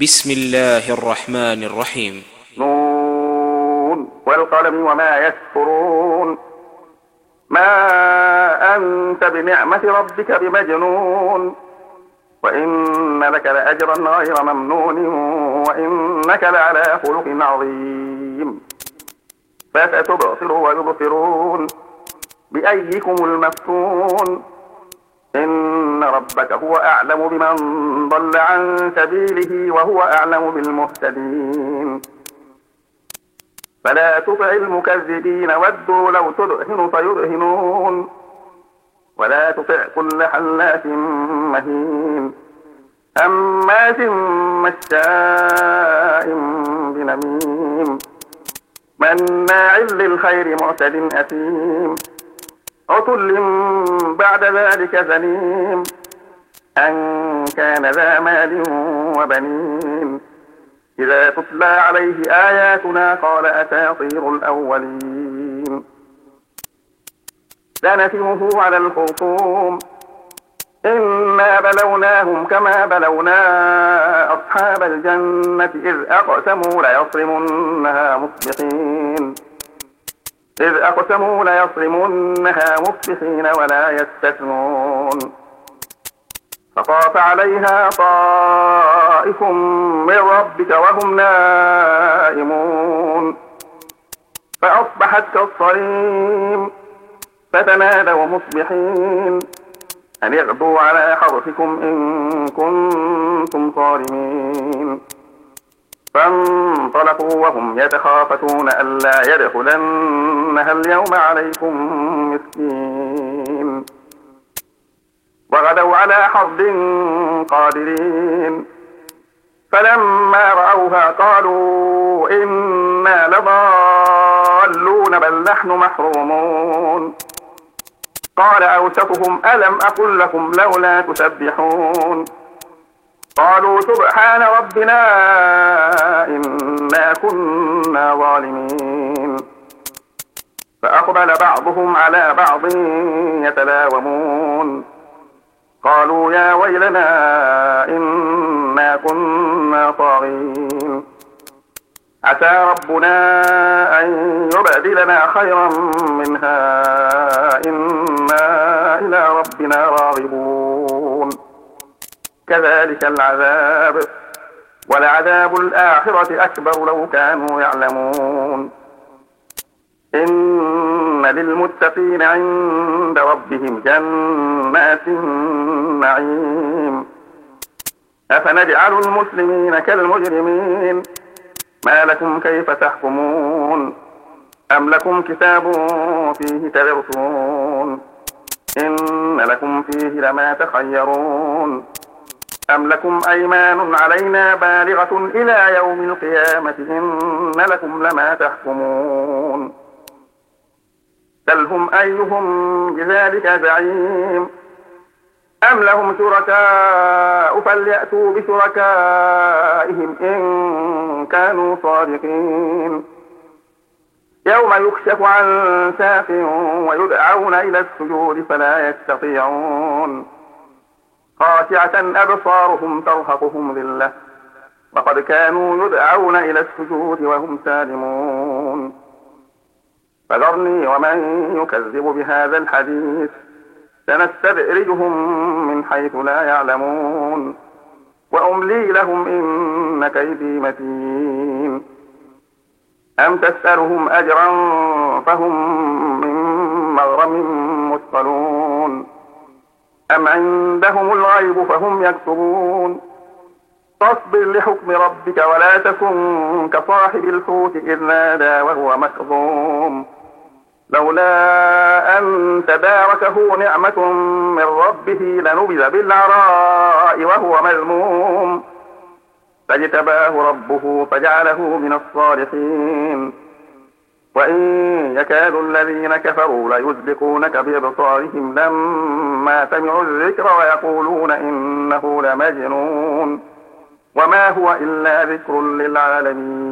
بسم الله الرحمن الرحيم. نون والقلم وما يسطرون. ما أنت بنعمة ربك بمجنون، وإن لك لأجرا غير ممنون، وإنك لعلى خلق عظيم. فستبصر ويبصرون بأيكم المفتون. إن ربك هو أعلم بمن ضل عن سبيله وهو أعلم بالمهتدين. فلا تطع المكذبين ودوا لو تدهن فيدهنون، ولا تطع كل حلاف مهين هماز مشاء بنميم مناع للخير معتد أثيم عتل بعد ذلك زنيم أن كان ذا مال وبنين. إذا تتلى عليه آياتنا قال أساطير الأولين. سنسمه على الخرطوم. إنا بلوناهم كما بلونا أصحاب الجنة إذ أقسموا ليصرمنها مصبحين ولا يستثنون. فطاف عليها طائف من ربك وهم نائمون، فأصبحت كالصريم. فتنادوا مصبحين أن اغدوا على حرثكم إن كنتم صارمين. فانطلقوا وهم يتخافتون ألا يدخلنها اليوم عليكم مسكين. وغدوا على حرد قادرين. فلما رأوها قالوا إنا لضالون بل نحن محرومون. قال أوسطهم ألم أقل لكم لولا تسبحون. قالوا سبحان ربنا إنا كنا ظالمين. فأقبل بعضهم على بعض يتلاومون. قالوا يا ويلنا إنا كنا طاغين. عسى ربنا أن يبدلنا خيرا منها إنا إلى ربنا راغبون. كذلك العذاب ولعذاب الآخرة أكبر لو كانوا يعلمون. إن للمتقين عند ربهم جنات النعيم. أفنجعل المسلمين كالمجرمين ما لكم كيف تحكمون. أم لكم كتاب فيه تدرسون إن لكم فيه لما تخيرون. أم لكم أيمان علينا بالغة إلى يوم القيامة إن لكم لما تحكمون. سلهم أيهم بذلك زعيم. أم لهم شركاء فليأتوا بشركائهم إن كانوا صادقين. يوم يكشف عن ساق ويدعون إلى السجود فلا يستطيعون. خاشعة أبصارهم ترهقهم ذلة وقد كانوا يدعون إلى السجود وهم سالمون. فذرني ومن يكذب بهذا الحديث سنستدرجهم من حيث لا يعلمون. وأملي لهم إن كيدي متين. أم تسألهم أجرا فهم من مغرم مثقلون. أم عندهم الغيب فهم يكتبون. فاصبر لحكم ربك ولا تكن كصاحب الحوت إذ نادى وهو مكظوم. لولا أن تداركه نعمة من ربه لنبذ بالعراء وهو مذموم. فاجتباه ربه فجعله من الصالحين. وإن يكاد الذين كفروا ليزلقونك بأبصارهم لما سمعوا الذكر ويقولون إنه لمجنون وما هو إلا ذكر للعالمين.